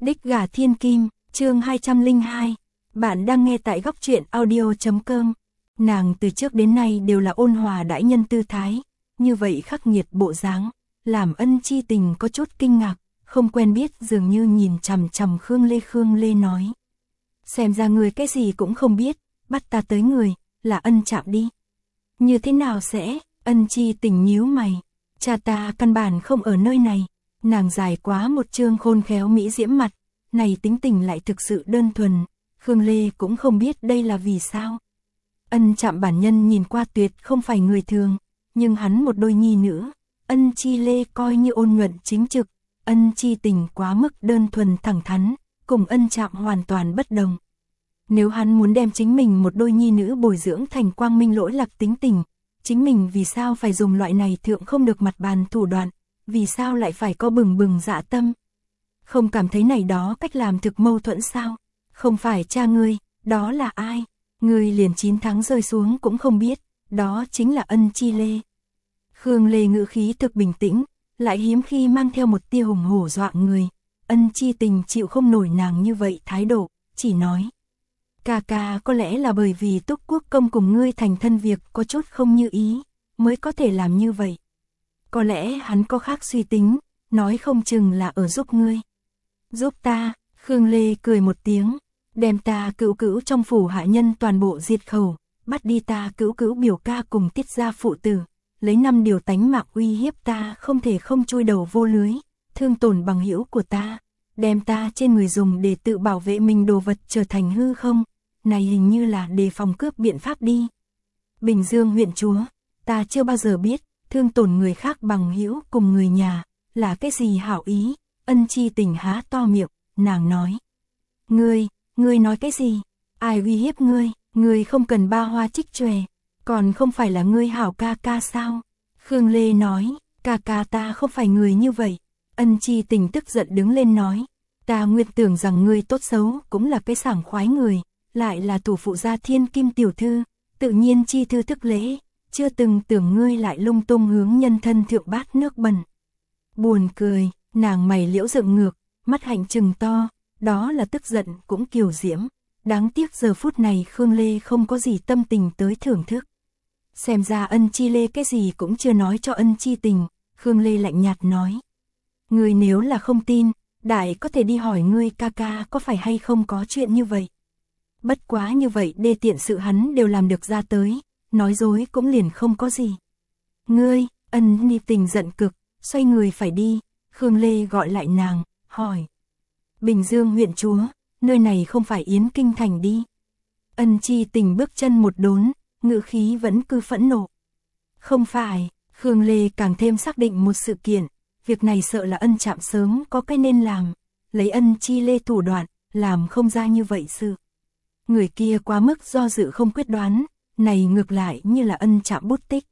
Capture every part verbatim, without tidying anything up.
Đích gà thiên kim, chương hai trăm lẻ hai. Bạn đang nghe tại góc truyện audio chấm com. Nàng từ trước đến nay đều là ôn hòa đãi nhân tư thái, như vậy khắc nghiệt bộ dáng, làm Ân Chi Tình có chút kinh ngạc, không quen biết dường như nhìn chằm chằm Khương Lê. Khương Lê nói: "Xem ra người cái gì cũng không biết, bắt ta tới người, là Ân Trạm đi." "Như thế nào sẽ?" Ân Chi Tình nhíu mày. "Cha ta căn bản không ở nơi này." Nàng dài quá một trương khôn khéo mỹ diễm mặt, này tính tình lại thực sự đơn thuần, Khương Lê cũng không biết đây là vì sao. Ân Trạm bản nhân nhìn qua tuyệt không phải người thường, nhưng hắn một đôi nhi nữ, Ân Chi Lê coi như ôn nhuận chính trực, Ân Chi Tình quá mức đơn thuần thẳng thắn, cùng Ân Trạm hoàn toàn bất đồng. Nếu hắn muốn đem chính mình một đôi nhi nữ bồi dưỡng thành quang minh lỗi lạc tính tình, chính mình vì sao phải dùng loại này thượng không được mặt bàn thủ đoạn, vì sao lại phải có bừng bừng dạ tâm? Không cảm thấy này đó cách làm thực mâu thuẫn sao? Không phải cha ngươi, đó là ai? Ngươi liền chín tháng rơi xuống cũng không biết, đó chính là Ân Chi Lê. Khương Lê ngữ khí thực bình tĩnh, lại hiếm khi mang theo một tia hùng hổ dọa người. Ân Chi Tình chịu không nổi nàng như vậy thái độ, chỉ nói: "Ca ca có lẽ là bởi vì Túc Quốc công cùng ngươi thành thân việc có chút không như ý, mới có thể làm như vậy. Có lẽ hắn có khác suy tính, nói không chừng là ở giúp ngươi." "Giúp ta?" Khương Lê cười một tiếng, "Đem ta cữu cữu trong phủ hạ nhân toàn bộ diệt khẩu, bắt đi ta cữu cữu biểu ca cùng Tiết gia phụ tử, lấy năm điều tánh mạng uy hiếp ta không thể không chui đầu vô lưới, thương tổn bằng hữu của ta, đem ta trên người dùng để tự bảo vệ mình đồ vật trở thành hư không, này hình như là đề phòng cướp biện pháp đi. Bình Dương huyện chúa, ta chưa bao giờ biết, thương tổn người khác bằng hữu cùng người nhà, là cái gì hảo ý." Ân Chi Tình há to miệng, nàng nói: "Ngươi, ngươi nói cái gì? Ai uy hiếp ngươi? Ngươi không cần ba hoa trích chòe, còn không phải là ngươi hảo ca ca sao?" Khương Lê nói: "Ca ca ta không phải người như vậy." Ân Chi Tình tức giận đứng lên nói: "Ta nguyên tưởng rằng ngươi tốt xấu cũng là cái sảng khoái người, lại là thủ phụ gia thiên kim tiểu thư, tự nhiên chi thư thức lễ, chưa từng tưởng ngươi lại lung tung hướng nhân thân thượng bát nước bẩn." Buồn cười, nàng mày liễu dựng ngược, mắt hạnh trừng to, đó là tức giận cũng kiều diễm. Đáng tiếc giờ phút này Khương Lê không có gì tâm tình tới thưởng thức. Xem ra Ân Chi Lê cái gì cũng chưa nói cho Ân Chi Tình, Khương Lê lạnh nhạt nói: "Ngươi nếu là không tin, đại có thể đi hỏi ngươi ca ca có phải hay không có chuyện như vậy. Bất quá như vậy đê tiện sự hắn đều làm được ra tới, nói dối cũng liền không có gì." "Ngươi!" Ân Ni Tình giận cực, xoay người phải đi. Khương Lê gọi lại nàng, hỏi: "Bình Dương huyện chúa, nơi này không phải Yến Kinh thành đi?" Ân Chi Tình bước chân một đốn, ngữ khí vẫn cứ phẫn nộ. "Không phải." Khương Lê càng thêm xác định một sự kiện, việc này sợ là Ân Trạm sớm có cái nên làm, lấy Ân Chi Lê thủ đoạn, làm không ra như vậy sự. Người kia quá mức do dự không quyết đoán, này ngược lại như là Ân Trạm bút tích.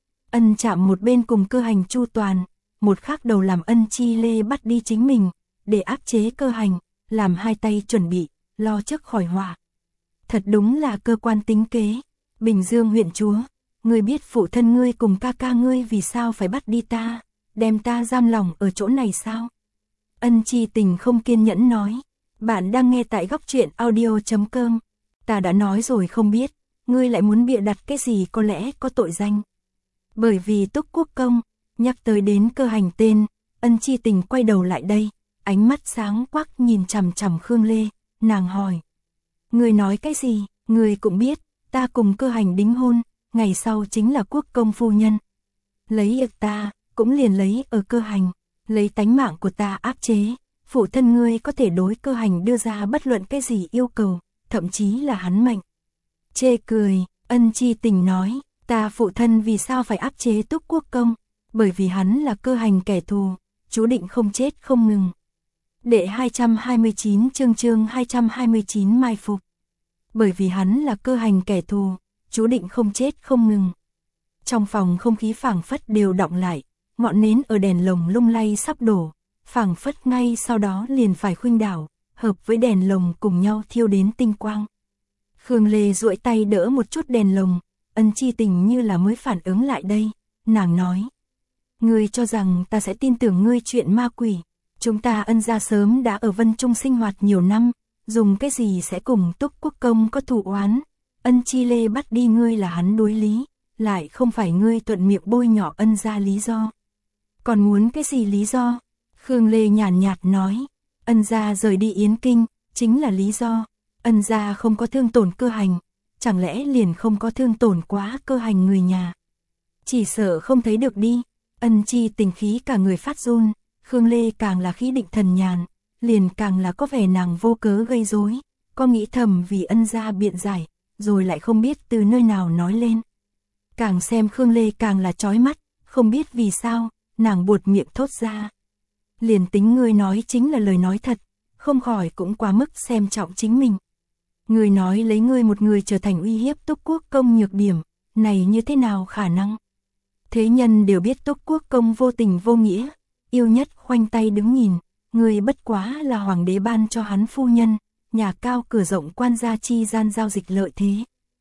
Ân Trạm một bên cùng Cơ Hành chu toàn, một khác đầu làm Ân Chi Lê bắt đi chính mình, để áp chế Cơ Hành, làm hai tay chuẩn bị, lo trước khỏi họa. Thật đúng là cơ quan tính kế. "Bình Dương huyện chúa, ngươi biết phụ thân ngươi cùng ca ca ngươi vì sao phải bắt đi ta, đem ta giam lòng ở chỗ này sao?" Ân Chi Tình không kiên nhẫn nói: "Bạn đang nghe tại góc truyện audio chấm com. Ta đã nói rồi không biết, ngươi lại muốn bịa đặt cái gì có lẽ có tội danh." Bởi vì Túc Quốc công nhắc tới đến Cơ Hành tên, Ân Chi Tình quay đầu lại đây, ánh mắt sáng quắc nhìn chằm chằm Khương Lê, nàng hỏi: "Ngươi nói cái gì? Ngươi cũng biết, ta cùng Cơ Hành đính hôn, ngày sau chính là quốc công phu nhân. Lấy được ta, cũng liền lấy ở Cơ Hành, lấy tánh mạng của ta áp chế, phụ thân ngươi có thể đối Cơ Hành đưa ra bất luận cái gì yêu cầu, thậm chí là hắn mệnh." Chê cười, Ân Chi Tình nói: "Ta phụ thân vì sao phải áp chế Túc Quốc công? Bởi vì hắn là Cơ Hành kẻ thù, chú định không chết không ngừng." Đệ hai trăm hai mươi chín chương chương hai trăm hai mươi chín mai phục. Bởi vì hắn là Cơ Hành kẻ thù, chú định không chết không ngừng. Trong phòng không khí phảng phất đều đọng lại, ngọn nến ở đèn lồng lung lay sắp đổ, phảng phất ngay sau đó liền phải khuynh đảo, hợp với đèn lồng cùng nhau thiêu đến tinh quang. Khương Lê duỗi tay đỡ một chút đèn lồng, Ân Chi Tình như là mới phản ứng lại đây, nàng nói: "Ngươi cho rằng ta sẽ tin tưởng ngươi chuyện ma quỷ, Chúng ta Ân gia sớm đã ở Vân Trung sinh hoạt nhiều năm, dùng cái gì sẽ cùng Túc Quốc Công có thù oán, Ân Chi Lê bắt đi ngươi là hắn đối lý, lại không phải ngươi thuận miệng bôi nhỏ Ân gia lý do. Còn muốn cái gì lý do? Khương Lê nhàn nhạt nói, Ân gia rời đi Yến Kinh, chính là lý do, Ân gia không có thương tổn Cơ Hành, chẳng lẽ liền không có thương tổn quá Cơ Hành người nhà. Chỉ sợ không thấy được đi, Ân Chi Tình khí cả người phát run, Khương Lê càng là khí định thần nhàn, liền càng là có vẻ nàng vô cớ gây rối, có nghĩ thầm vì Ân gia biện giải, rồi lại không biết từ nơi nào nói lên. Càng xem Khương Lê càng là chói mắt, không biết vì sao, nàng buột miệng thốt ra. Liền tính ngươi nói chính là lời nói thật, không khỏi cũng quá mức xem trọng chính mình. Ngươi nói lấy ngươi một người trở thành uy hiếp Túc Quốc Công nhược điểm, này như thế nào khả năng? Thế nhân đều biết Túc Quốc Công vô tình vô nghĩa, yêu nhất khoanh tay đứng nhìn, ngươi bất quá là hoàng đế ban cho hắn phu nhân, nhà cao cửa rộng quan gia chi gian giao dịch lợi thế.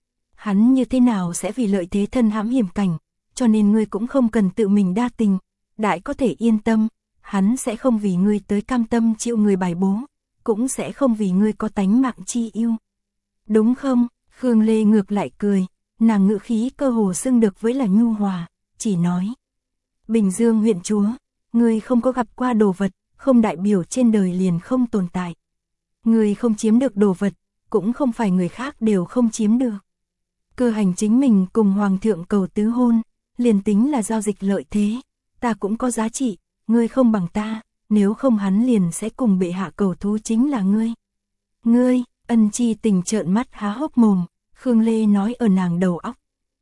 Hắn như thế nào sẽ vì lợi thế thân hãm hiểm cảnh, cho nên ngươi cũng không cần tự mình đa tình, đại có thể yên tâm, hắn sẽ không vì ngươi tới cam tâm chịu người bài bố, cũng sẽ không vì ngươi có tánh mạng chi yêu. Đúng không? Khương Lê ngược lại cười, nàng ngữ khí cơ hồ xưng được với là nhu hòa, chỉ nói. Bình Dương huyện chúa, ngươi không có gặp qua đồ vật, không đại biểu trên đời liền không tồn tại. Ngươi không chiếm được đồ vật, cũng không phải người khác đều không chiếm được. Cơ Hành chính mình cùng hoàng thượng cầu tứ hôn, liền tính là giao dịch lợi thế, ta cũng có giá trị, ngươi không bằng ta, nếu không hắn liền sẽ cùng bệ hạ cầu thú chính là ngươi. Ngươi, Ân Chi Tình trợn mắt há hốc mồm, Khương Lê nói ở nàng đầu óc.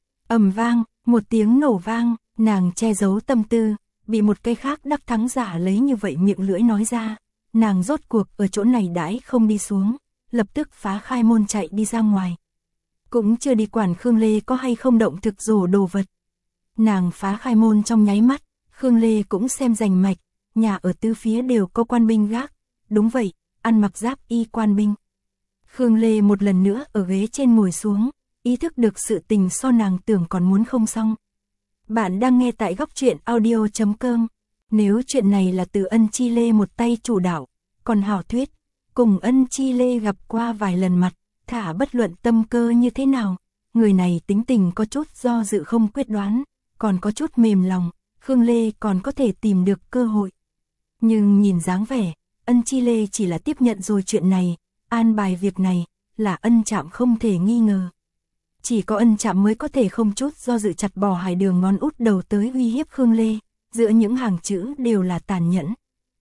Ầm vang, một tiếng nổ vang, nàng che giấu tâm tư, bị một cây khác đắc thắng giả lấy như vậy miệng lưỡi nói ra, nàng rốt cuộc ở chỗ này đãi không đi xuống, lập tức phá khai môn chạy đi ra ngoài. Cũng chưa đi quản Khương Lê có hay không động thực rổ đồ vật. Nàng phá khai môn trong nháy mắt, Khương Lê cũng xem rành mạch, nhà ở tứ phía đều có quan binh gác, đúng vậy, ăn mặc giáp y quan binh. Khương Lê một lần nữa ở ghế trên ngồi xuống, ý thức được sự tình so nàng tưởng còn muốn không xong. Bạn đang nghe tại góc truyện audio chấm com. Nếu chuyện này là từ Ân Chi Lê một tay chủ đạo, còn hảo thuyết, cùng Ân Chi Lê gặp qua vài lần mặt, thả bất luận tâm cơ như thế nào, người này tính tình có chút do dự không quyết đoán, còn có chút mềm lòng, Khương Lê còn có thể tìm được cơ hội. Nhưng nhìn dáng vẻ, Ân Chi Lê chỉ là tiếp nhận rồi chuyện này, an bài việc này, là Ân Trạm không thể nghi ngờ. Chỉ có Ân Trạm mới có thể không chút do dự chặt bỏ Hải Đường ngón út đầu tới uy hiếp Khương Lê, giữa những hàng chữ đều là tàn nhẫn.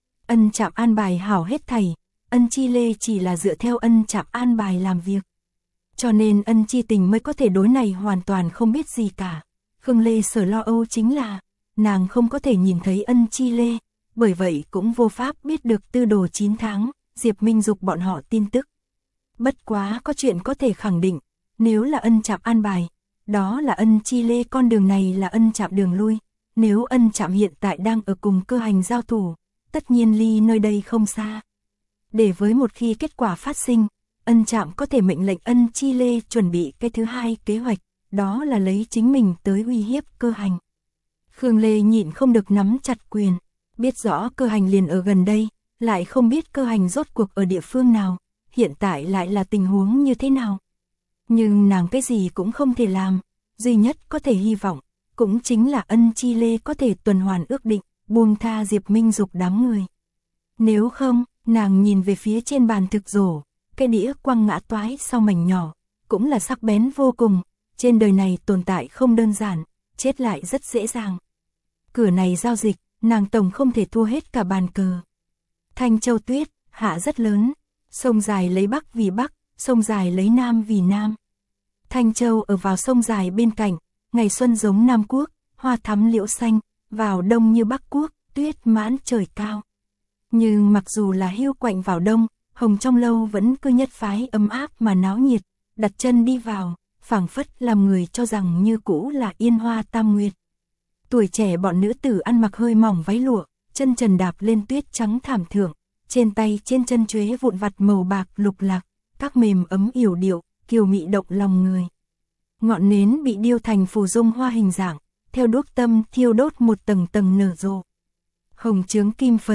Ân Trạm an bài hảo hết thảy, Ân Chi Lê chỉ là dựa theo Ân Trạm an bài làm việc. Cho nên Ân Chi Tình mới có thể đối này hoàn toàn không biết gì cả. Khương Lê sở lo âu chính là, nàng không có thể nhìn thấy Ân Chi Lê, bởi vậy cũng vô pháp biết được tư đồ chín tháng, Diệp Minh Dục bọn họ tin tức. Bất quá có chuyện có thể khẳng định, nếu là Ân Trạm an bài, đó là Ân Chi Lê con đường này là Ân Trạm đường lui, nếu Ân Trạm hiện tại đang ở cùng Cơ Hành giao thủ, tất nhiên ly nơi đây không xa. Để với một khi kết quả phát sinh, Ân Trạm có thể mệnh lệnh Ân Chi Lê chuẩn bị cái thứ hai kế hoạch, đó là lấy chính mình tới uy hiếp Cơ Hành. Khương Lê nhịn không được nắm chặt quyền, biết rõ Cơ Hành liền ở gần đây, lại không biết Cơ Hành rốt cuộc ở địa phương nào, hiện tại lại là tình huống như thế nào. Nhưng nàng cái gì cũng không thể làm, duy nhất có thể hy vọng, cũng chính là Ân Chi Lê có thể tuần hoàn ước định, buông tha Diệp Minh Dục đám người. Nếu không, nàng nhìn về phía trên bàn thực rổ, cái đĩa quăng ngã toái sau mảnh nhỏ, cũng là sắc bén vô cùng, trên đời này tồn tại không đơn giản, chết lại rất dễ dàng. Cửa này giao dịch, nàng tổng không thể thua hết cả bàn cờ. Thanh Châu tuyết, hạ rất lớn, sông dài lấy bắc vì bắc, sông dài lấy nam vì nam. Thanh Châu ở vào sông dài bên cạnh, ngày xuân giống Nam Quốc, hoa thắm liễu xanh, vào đông như Bắc Quốc, tuyết mãn trời cao. Nhưng mặc dù là hiu quạnh vào đông, Hồng trong lâu vẫn cứ nhất phái ấm áp mà náo nhiệt, đặt chân đi vào, phảng phất làm người cho rằng như cũ là yên hoa tam nguyệt. Tuổi trẻ bọn nữ tử ăn mặc hơi mỏng váy lụa, chân trần đạp lên tuyết trắng thảm thượng, trên tay trên chân chuế vụn vặt màu bạc lục lạc, các mềm ấm yểu điệu, kiều mị động lòng người. Ngọn nến bị điêu thành phù dung hoa hình dạng, theo đuốc tâm thiêu đốt một tầng tầng nở rộ. Hồng chướng kim phấn,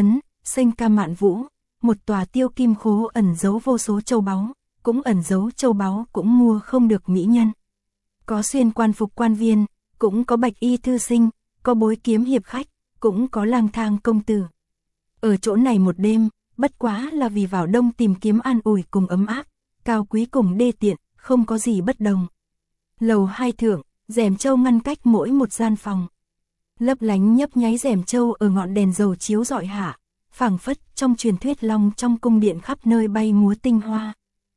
Xanh ca mạn vũ, một tòa tiêu kim khố ẩn giấu vô số châu báu, cũng ẩn giấu châu báu cũng mua không được mỹ nhân. Có xuyên quan phục quan viên, cũng có bạch y thư sinh, có bối kiếm hiệp khách, cũng có lang thang công tử. Ở chỗ này một đêm, bất quá là vì vào đông tìm kiếm an ủi cùng ấm áp, cao quý cùng đê tiện, không có gì bất đồng. Lầu hai thượng, rèm châu ngăn cách mỗi một gian phòng. Lấp lánh nhấp nháy rèm châu ở ngọn đèn dầu chiếu rọi hạ, phảng phất trong truyền thuyết long trong cung điện khắp nơi bay múa tinh hoa.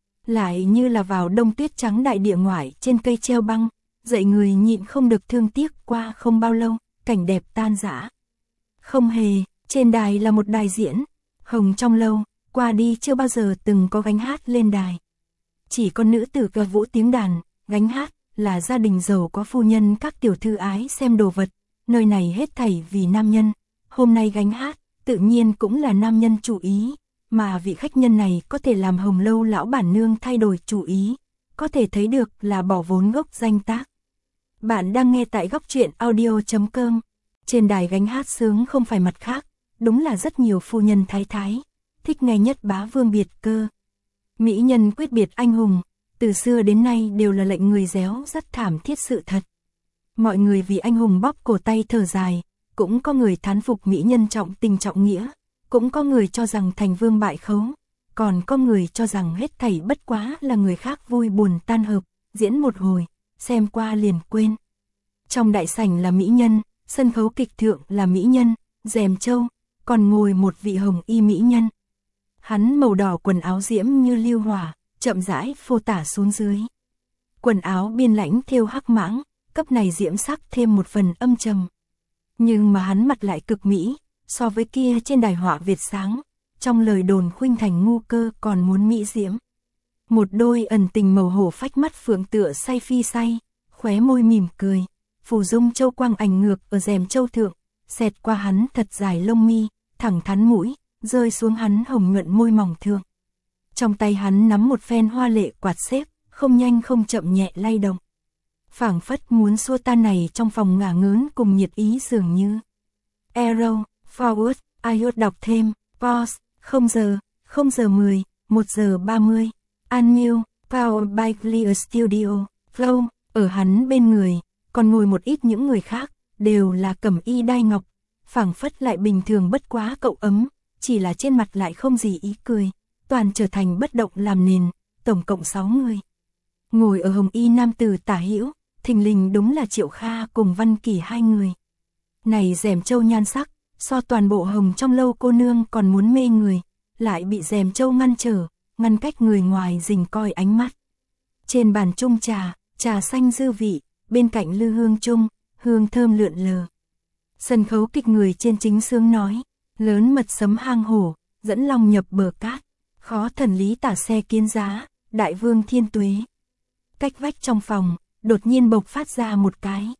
Lại như là vào đông tuyết trắng đại địa ngoại trên cây treo băng, dậy người nhịn không được thương tiếc qua không bao lâu, cảnh đẹp tan rã. Không hề, trên đài là một đài diễn, hồng trong lâu, qua đi chưa bao giờ từng có gánh hát lên đài. Chỉ có nữ tử ca vũ tiếng đàn, gánh hát, là gia đình giàu có phu nhân các tiểu thư ái xem đồ vật, nơi này hết thảy vì nam nhân, hôm nay gánh hát, tự nhiên cũng là nam nhân chủ ý, mà vị khách nhân này có thể làm hồng lâu lão bản nương thay đổi chủ ý, có thể thấy được là bỏ vốn gốc danh tác. Bạn đang nghe tại góc truyện audio chấm com, trên đài gánh hát sướng không phải mặt khác, đúng là rất nhiều phu nhân thái thái, thích nghe nhất bá vương biệt cơ. Mỹ nhân quyết biệt anh hùng, từ xưa đến nay đều là lệnh người réo rất thảm thiết sự thật. Mọi người vì anh hùng bóp cổ tay thở dài, cũng có người thán phục mỹ nhân trọng tình trọng nghĩa, cũng có người cho rằng thành vương bại khấu, còn có người cho rằng hết thảy bất quá là người khác vui buồn tan hợp, diễn một hồi, xem qua liền quên. Trong đại sảnh là mỹ nhân, sân khấu kịch thượng là mỹ nhân, rèm châu, còn ngồi một vị hồng y mỹ nhân. Hắn màu đỏ quần áo diễm như lưu hỏa, chậm rãi phô tả xuống dưới. Quần áo biên lãnh thêu hắc mãng, cấp này diễm sắc thêm một phần âm trầm. Nhưng mà hắn mặt lại cực mỹ, so với kia trên đài họa Việt sáng, trong lời đồn khuynh thành ngu cơ còn muốn mỹ diễm. Một đôi ẩn tình màu hổ phách mắt phượng tựa say phi say, khóe môi mỉm cười, phù dung châu quang ảnh ngược ở rèm châu thượng, xẹt qua hắn thật dài lông mi, thẳng thắn mũi, rơi xuống hắn hồng nhuận môi mỏng thượng. Trong tay hắn nắm một phen hoa lệ quạt xếp, không nhanh không chậm nhẹ lay động. Phảng phất muốn xua tan này trong phòng ngả ngớn cùng nhiệt ý dường như. Arrow, forward, iốt đọc thêm, pause, không giờ, không giờ mười, một giờ ba mươi, unmute, powered by Clear Studio, flow, ở hắn bên người, còn ngồi một ít những người khác, đều là cẩm y đai ngọc, phảng phất lại bình thường bất quá cậu ấm, chỉ là trên mặt lại không gì ý cười, toàn trở thành bất động làm nền, tổng cộng sáu người. Ngồi ở hồng y nam tử tả hữu, thình lình đúng là Triệu Kha cùng Văn Kỳ hai người. Này rèm châu nhan sắc, so toàn bộ hồng trong lâu cô nương còn muốn mê người, lại bị rèm châu ngăn trở, ngăn cách người ngoài rình coi ánh mắt. Trên bàn chung trà, trà xanh dư vị, bên cạnh lư hương chung, hương thơm lượn lờ. Sân khấu kịch người trên chính sướng nói, lớn mật sấm hang hổ, dẫn long nhập bờ cát, khó thần lý tả xe kiến giá, đại vương thiên tuế. Cách vách trong phòng, đột nhiên bộc phát ra một cái.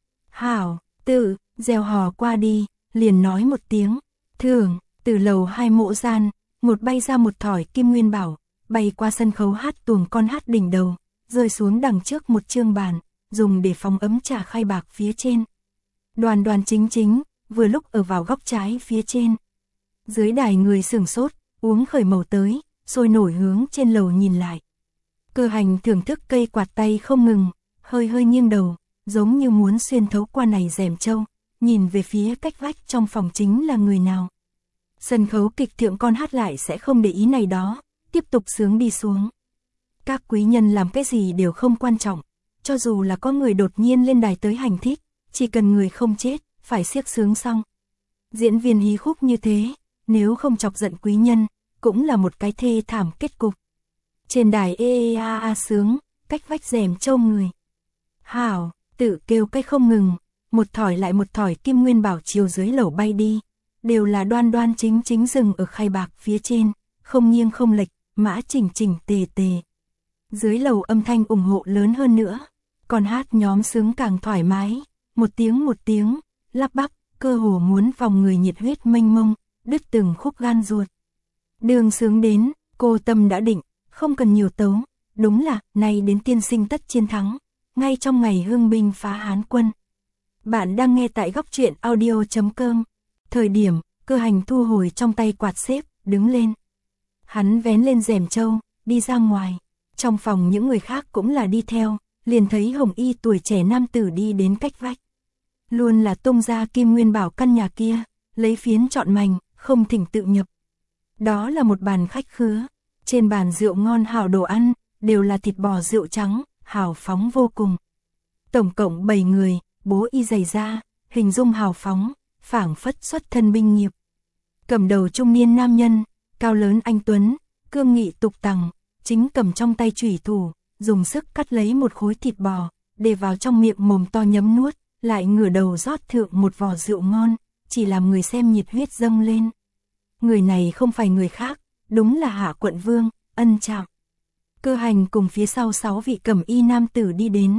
Hảo, tự, gieo hò qua đi, liền nói một tiếng. Thường, từ lầu hai mộ gian, một bay ra một thỏi kim nguyên bảo, bay qua sân khấu hát tuồng con hát đỉnh đầu, rơi xuống đằng trước một chương bàn, dùng để phóng ấm trà khai bạc phía trên. Đoàn đoàn chính chính, vừa lúc ở vào góc trái phía trên. Dưới đài người sửng sốt, uống khởi màu tới, sôi nổi hướng trên lầu nhìn lại. Cơ hành thưởng thức cây quạt tay không ngừng, hơi hơi nghiêng đầu, giống như muốn xuyên thấu qua này rèm châu, nhìn về phía cách vách trong phòng chính là người nào. Sân khấu kịch thượng con hát lại sẽ không để ý này đó, tiếp tục sướng đi xuống. Các quý nhân làm cái gì đều không quan trọng, cho dù là có người đột nhiên lên đài tới hành thích, chỉ cần người không chết, phải siếc sướng xong. Diễn viên hí khúc như thế, nếu không chọc giận quý nhân, cũng là một cái thê thảm kết cục. Trên đài ê ê a a sướng, cách vách rèm châu người. Hảo, tự kêu cái không ngừng, một thỏi lại một thỏi kim nguyên bảo chiều dưới lầu bay đi, đều là đoan đoan chính chính dừng ở khay bạc phía trên, không nghiêng không lệch, mã chỉnh chỉnh tề tề. Dưới lầu âm thanh ủng hộ lớn hơn nữa, còn hát nhóm sướng càng thoải mái, một tiếng một tiếng, lắp bắp, cơ hồ muốn vòng người nhiệt huyết mênh mông, đứt từng khúc gan ruột. Đường sướng đến, cô tâm đã định, không cần nhiều tấu, đúng là, nay đến tiên sinh tất chiến thắng, ngay trong ngày hưng binh phá Hán quân. Bạn đang nghe tại góc truyện audio chấm com, thời điểm, Cơ Hành thu hồi trong tay quạt xếp, đứng lên. Hắn vén lên rèm trâu, đi ra ngoài. Trong phòng những người khác cũng là đi theo, liền thấy hồng y tuổi trẻ nam tử đi đến cách vách. Luôn là tung ra Kim Nguyên Bảo căn nhà kia, lấy phiến chọn mảnh, không thỉnh tự nhập. Đó là một bàn khách khứa, trên bàn rượu ngon hảo đồ ăn, đều là thịt bò rượu trắng, hào phóng vô cùng. Tổng cộng bảy người, bố y giày da, hình dung hào phóng, phảng phất xuất thân binh nghiệp. Cầm đầu trung niên nam nhân, cao lớn anh tuấn, cương nghị tục tằng, chính cầm trong tay chủy thủ, dùng sức cắt lấy một khối thịt bò, để vào trong miệng mồm to nhấm nuốt, lại ngửa đầu rót thượng một vò rượu ngon, chỉ làm người xem nhiệt huyết dâng lên. Người này không phải người khác, đúng là Hạ quận vương, Ân Trạm. Cơ Hành cùng phía sau sáu vị cẩm y nam tử đi đến.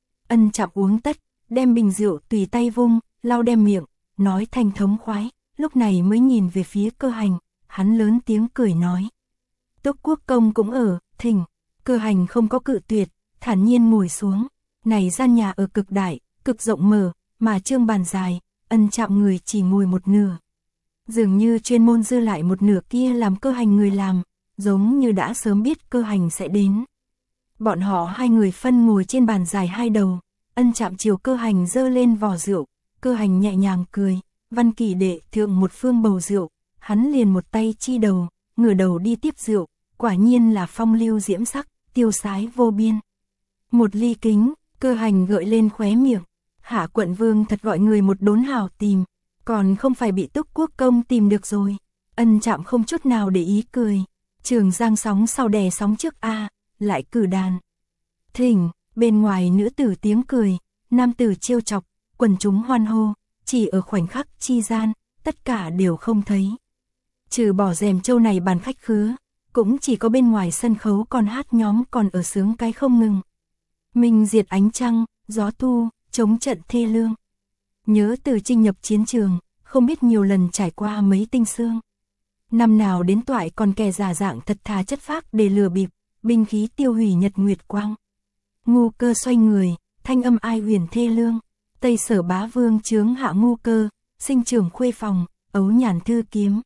Ân Trạm uống tất, đem bình rượu tùy tay vung, lau đem miệng, nói thanh thống khoái, lúc này mới nhìn về phía Cơ Hành, hắn lớn tiếng cười nói. Túc Quốc công cũng ở, thỉnh. Cơ Hành không có cự tuyệt, thản nhiên ngồi xuống. Này gian nhà ở cực đại, cực rộng mở, mà trương bàn dài, Ân Trạm người chỉ ngồi một nửa. Dường như chuyên môn dư lại một nửa kia làm Cơ Hành người làm, giống như đã sớm biết Cơ Hành sẽ đến. Bọn họ hai người phân ngồi trên bàn dài hai đầu, Ân Trạm chiều Cơ Hành dơ lên vò rượu, Cơ Hành nhẹ nhàng cười, Văn Kỳ đệ thượng một phương bầu rượu, hắn liền một tay chi đầu, ngửa đầu đi tiếp rượu, quả nhiên là phong lưu diễm sắc, tiêu sái vô biên. Một ly kính, Cơ Hành gợi lên khóe miệng, Hạ quận vương thật gọi người một đốn hảo tìm, còn không phải bị Túc Quốc công tìm được rồi. Ân Trạm không chút nào để ý cười, Trường Giang sóng sau đè sóng trước a, lại cử đàn. Thỉnh, bên ngoài nữ tử tiếng cười, nam tử trêu chọc, quần chúng hoan hô, chỉ ở khoảnh khắc chi gian, tất cả đều không thấy. Trừ bỏ rèm châu này bàn khách khứa, cũng chỉ có bên ngoài sân khấu còn hát nhóm còn ở sướng cái không ngừng. Minh diệt ánh trăng, gió thu, chống trận thê lương. Nhớ từ chinh nhập chiến trường, không biết nhiều lần trải qua mấy tinh xương. Năm nào đến toại còn kẻ giả dạng thật thà chất phác để lừa bịp, binh khí tiêu hủy nhật nguyệt quang. Ngu Cơ xoay người, thanh âm ai huyền thê lương. Tây Sở bá vương chướng hạ Ngu Cơ, sinh trưởng khuê phòng, ấu nhàn thư kiếm.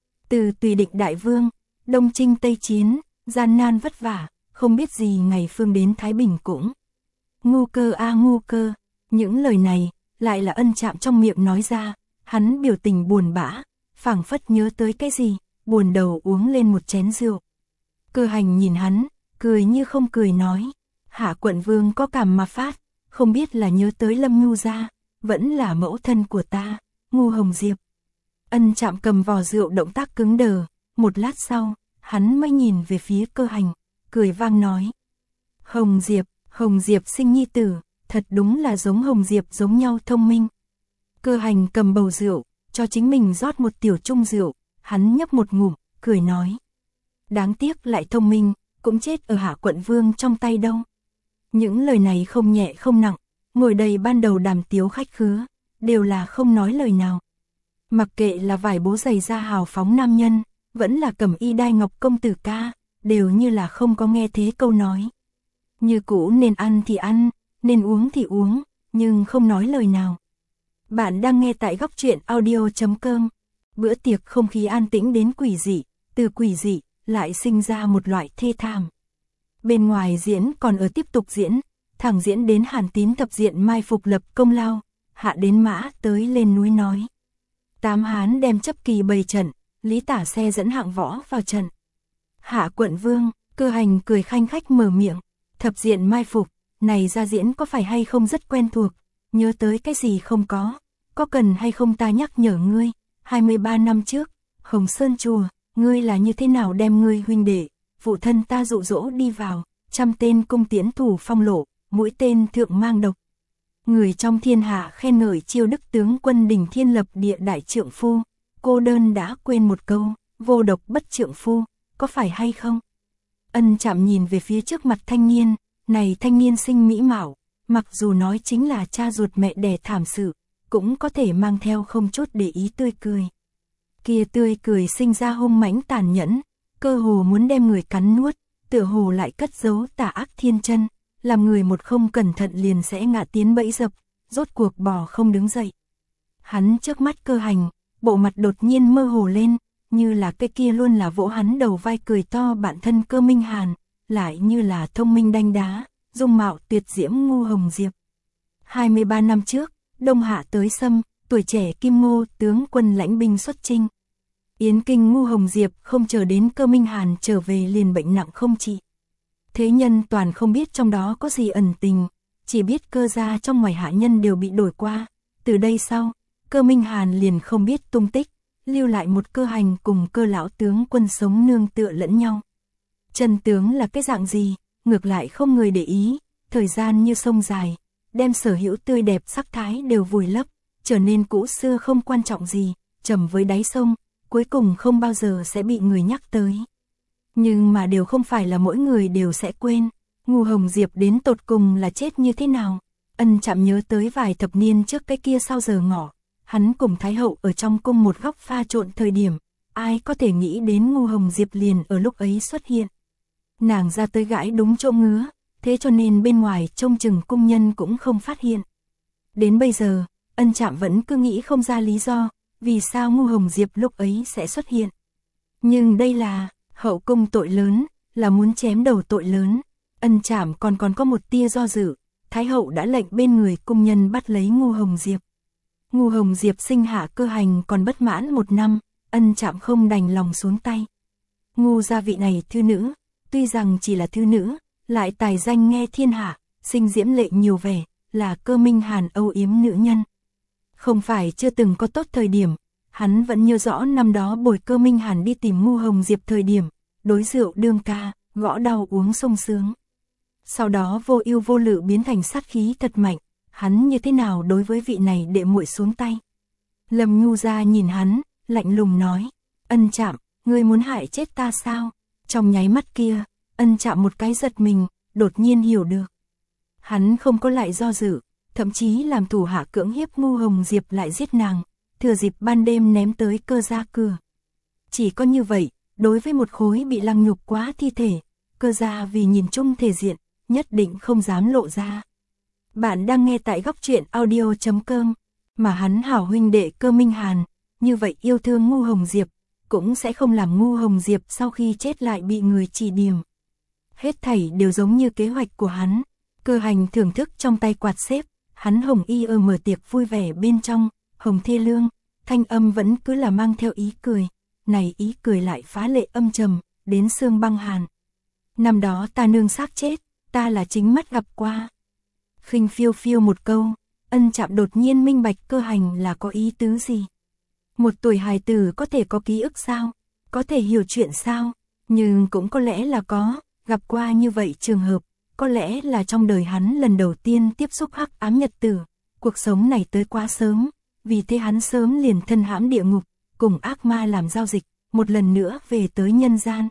Từ tùy địch đại vương, đông chinh tây chiến, gian nan vất vả, không biết gì ngày phương đến Thái Bình cũng. Ngu Cơ a Ngu Cơ, những lời này, lại là Ân Trạm trong miệng nói ra, hắn biểu tình buồn bã, phảng phất nhớ tới cái gì, buồn đầu uống lên một chén rượu. Cơ Hành nhìn hắn, cười như không cười nói, Hạ quận vương có cảm mà phát, không biết là nhớ tới Lâm Nhu gia, vẫn là mẫu thân của ta, Ngu Hồng Diệp. Ân Trạm cầm vò rượu động tác cứng đờ, một lát sau, hắn mới nhìn về phía Cơ Hành, cười vang nói. Hồng Diệp, Hồng Diệp sinh nhi tử, thật đúng là giống Hồng Diệp giống nhau thông minh. Cơ Hành cầm bầu rượu, cho chính mình rót một tiểu chung rượu, hắn nhấp một ngụm, cười nói. Đáng tiếc lại thông minh, cũng chết ở Hạ quận vương trong tay đâu. Những lời này không nhẹ không nặng, ngồi đây ban đầu đàm tiếu khách khứa, đều là không nói lời nào. Mặc kệ là vải bố giày da hào phóng nam nhân, vẫn là cẩm y đai ngọc công tử ca, đều như là không có nghe thế câu nói. Như cũ nên ăn thì ăn, nên uống thì uống, nhưng không nói lời nào. Bạn đang nghe tại góc truyện audio chấm com. Bữa tiệc không khí an tĩnh đến quỷ dị, từ quỷ dị, lại sinh ra một loại thê thảm. Bên ngoài diễn còn ở tiếp tục diễn, thẳng diễn đến Hàn Tín thập diện mai phục lập công lao, hạ đến mã tới lên núi nói. Tám hán đem chấp kỳ bày trận, Lý Tả xe dẫn hạng võ vào trận. Hạ quận vương, Cơ Hành cười khanh khách mở miệng, thập diện mai phục, này ra diễn có phải hay không rất quen thuộc, nhớ tới cái gì không có, có cần hay không ta nhắc nhở ngươi, hai mươi ba năm trước, Hồng Sơn chùa, ngươi là như thế nào đem ngươi huynh đệ, phụ thân ta dụ dỗ đi vào, trăm tên cung tiễn thủ phong lộ, mũi tên thượng mang độc. Người trong thiên hạ khen ngợi chiêu đức tướng quân đỉnh thiên lập địa đại trượng phu, cô đơn đã quên một câu, vô độc bất trượng phu, có phải hay không? Ân Trạm nhìn về phía trước mặt thanh niên, này thanh niên sinh mỹ mạo, mặc dù nói chính là cha ruột mẹ đẻ thảm sự, cũng có thể mang theo không chút để ý tươi cười. Kia tươi cười sinh ra hung mãnh tàn nhẫn, cơ hồ muốn đem người cắn nuốt, tựa hồ lại cất giấu tà ác thiên chân, làm người một không cẩn thận liền sẽ ngã tiến bẫy dập, rốt cuộc bò không đứng dậy. Hắn trước mắt Cơ Hành, bộ mặt đột nhiên mơ hồ lên, như là cái kia luôn là vỗ hắn đầu vai cười to bạn thân Cơ Minh Hàn, lại như là thông minh đanh đá, dung mạo tuyệt diễm Ngu Hồng Diệp. hai mươi ba năm trước, Đông Hạ tới xâm, tuổi trẻ Kim Ngô tướng quân lãnh binh xuất chinh. Yến Kinh Ngu Hồng Diệp không chờ đến Cơ Minh Hàn trở về liền bệnh nặng không trị. Thế nhân toàn không biết trong đó có gì ẩn tình, chỉ biết Cơ gia trong ngoài hạ nhân đều bị đổi qua. Từ đây sau, Cơ Minh Hàn liền không biết tung tích, lưu lại một Cơ Hành cùng Cơ lão tướng quân sống nương tựa lẫn nhau. Chân tướng là cái dạng gì, ngược lại không người để ý, thời gian như sông dài, đem sở hữu tươi đẹp sắc thái đều vùi lấp, trở nên cũ xưa không quan trọng gì, trầm với đáy sông, cuối cùng không bao giờ sẽ bị người nhắc tới. Nhưng mà đều không phải là mỗi người đều sẽ quên, Ngu Hồng Diệp đến tột cùng là chết như thế nào. Ân Trạm nhớ tới vài thập niên trước cái kia sau giờ ngọ, hắn cùng Thái hậu ở trong cung một góc pha trộn thời điểm, ai có thể nghĩ đến Ngu Hồng Diệp liền ở lúc ấy xuất hiện. Nàng ra tới gãi đúng chỗ ngứa, thế cho nên bên ngoài trông chừng cung nhân cũng không phát hiện. Đến bây giờ, Ân Trạm vẫn cứ nghĩ không ra lý do, vì sao Ngu Hồng Diệp lúc ấy sẽ xuất hiện. Nhưng đây là hậu cung tội lớn, là muốn chém đầu tội lớn. Ân Trạm còn còn có một tia do dự, Thái hậu đã lệnh bên người cung nhân bắt lấy Ngu Hồng Diệp. Ngu Hồng Diệp sinh hạ Cơ Hành còn bất mãn một năm, Ân Trạm không đành lòng xuống tay. Ngu gia vị này thư nữ, tuy rằng chỉ là thư nữ, lại tài danh nghe thiên hạ, sinh diễm lệ nhiều vẻ, là Cơ Minh Hàn âu yếm nữ nhân. Không phải chưa từng có tốt thời điểm, hắn vẫn nhớ rõ năm đó bồi Cơ Minh Hàn đi tìm Ngu Hồng Diệp thời điểm, đối rượu đương ca, gõ đau uống sung sướng. Sau đó vô ưu vô lự biến thành sát khí thật mạnh, hắn như thế nào đối với vị này đệ muội xuống tay. Lâm Nhu gia nhìn hắn, lạnh lùng nói, Ân Trạm, ngươi muốn hại chết ta sao? Trong nháy mắt kia, Ân Trạm một cái giật mình, đột nhiên hiểu được. Hắn không có lại do dự, thậm chí làm thủ hạ cưỡng hiếp Ngu Hồng Diệp lại giết nàng, thừa dịp ban đêm ném tới Cơ gia cửa. Chỉ có như vậy, đối với một khối bị lăng nhục quá thi thể, Cơ gia vì nhìn chung thể diện, nhất định không dám lộ ra. Bạn đang nghe tại góc truyện audio chấm com, mà hắn hảo huynh đệ Cơ Minh Hàn, như vậy yêu thương Ngu Hồng Diệp, cũng sẽ không làm Ngu Hồng Diệp sau khi chết lại bị người chỉ điểm. Hết thảy đều giống như kế hoạch của hắn. Cơ Hành thưởng thức trong tay quạt xếp, hắn hồng y ơ mở tiệc vui vẻ bên trong, hồng thê lương, thanh âm vẫn cứ là mang theo ý cười, này ý cười lại phá lệ âm trầm, đến xương băng hàn. Năm đó ta nương xác chết, ta là chính mắt gặp qua. Khinh phiêu phiêu một câu, Ân Trạm đột nhiên minh bạch Cơ Hành là có ý tứ gì. Một tuổi hài tử có thể có ký ức sao? Có thể hiểu chuyện sao? Nhưng cũng có lẽ là có, gặp qua như vậy trường hợp, có lẽ là trong đời hắn lần đầu tiên tiếp xúc hắc ám nhật tử, cuộc sống này tới quá sớm, vì thế hắn sớm liền thân hãm địa ngục, cùng ác ma làm giao dịch, một lần nữa về tới nhân gian.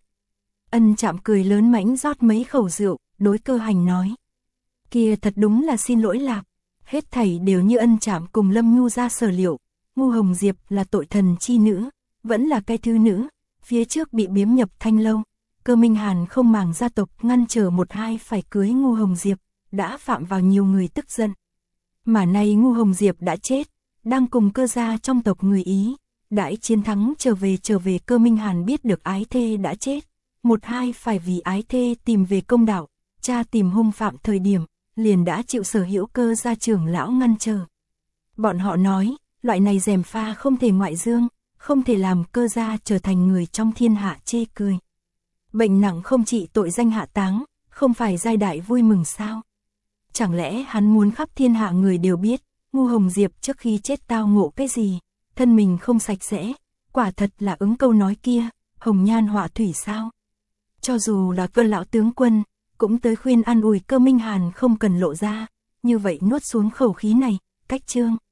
Ân Trạm cười lớn mãnh rót mấy khẩu rượu, đối Cơ Hành nói. Kia thật đúng là xin lỗi lạc, hết thảy đều như Ân Trạm cùng Lâm Nhu ra sở liệu, Ngu Hồng Diệp là tội thần chi nữ, vẫn là cái thư nữ, phía trước bị biếm nhập thanh lâu. Cơ Minh Hàn không màng gia tộc ngăn trở một hai phải cưới Ngu Hồng Diệp, đã phạm vào nhiều người tức giận. Mà nay Ngu Hồng Diệp đã chết, đang cùng Cơ gia trong tộc người Ý, đãi chiến thắng trở về trở về Cơ Minh Hàn biết được ái thê đã chết, một hai phải vì ái thê tìm về công đạo, cha tìm hung phạm thời điểm, liền đã chịu sở hữu Cơ gia trưởng lão ngăn trở. Bọn họ nói, loại này gièm pha không thể ngoại dương, không thể làm Cơ gia trở thành người trong thiên hạ chê cười. Bệnh nặng không trị tội danh hạ táng, không phải giai đại vui mừng sao? Chẳng lẽ hắn muốn khắp thiên hạ người đều biết, Ngu Hồng Diệp trước khi chết tao ngộ cái gì, thân mình không sạch sẽ, quả thật là ứng câu nói kia, hồng nhan họa thủy sao? Cho dù là Cơ lão tướng quân, cũng tới khuyên an ủi Cơ Minh Hàn không cần lộ ra, như vậy nuốt xuống khẩu khí này, cách chương.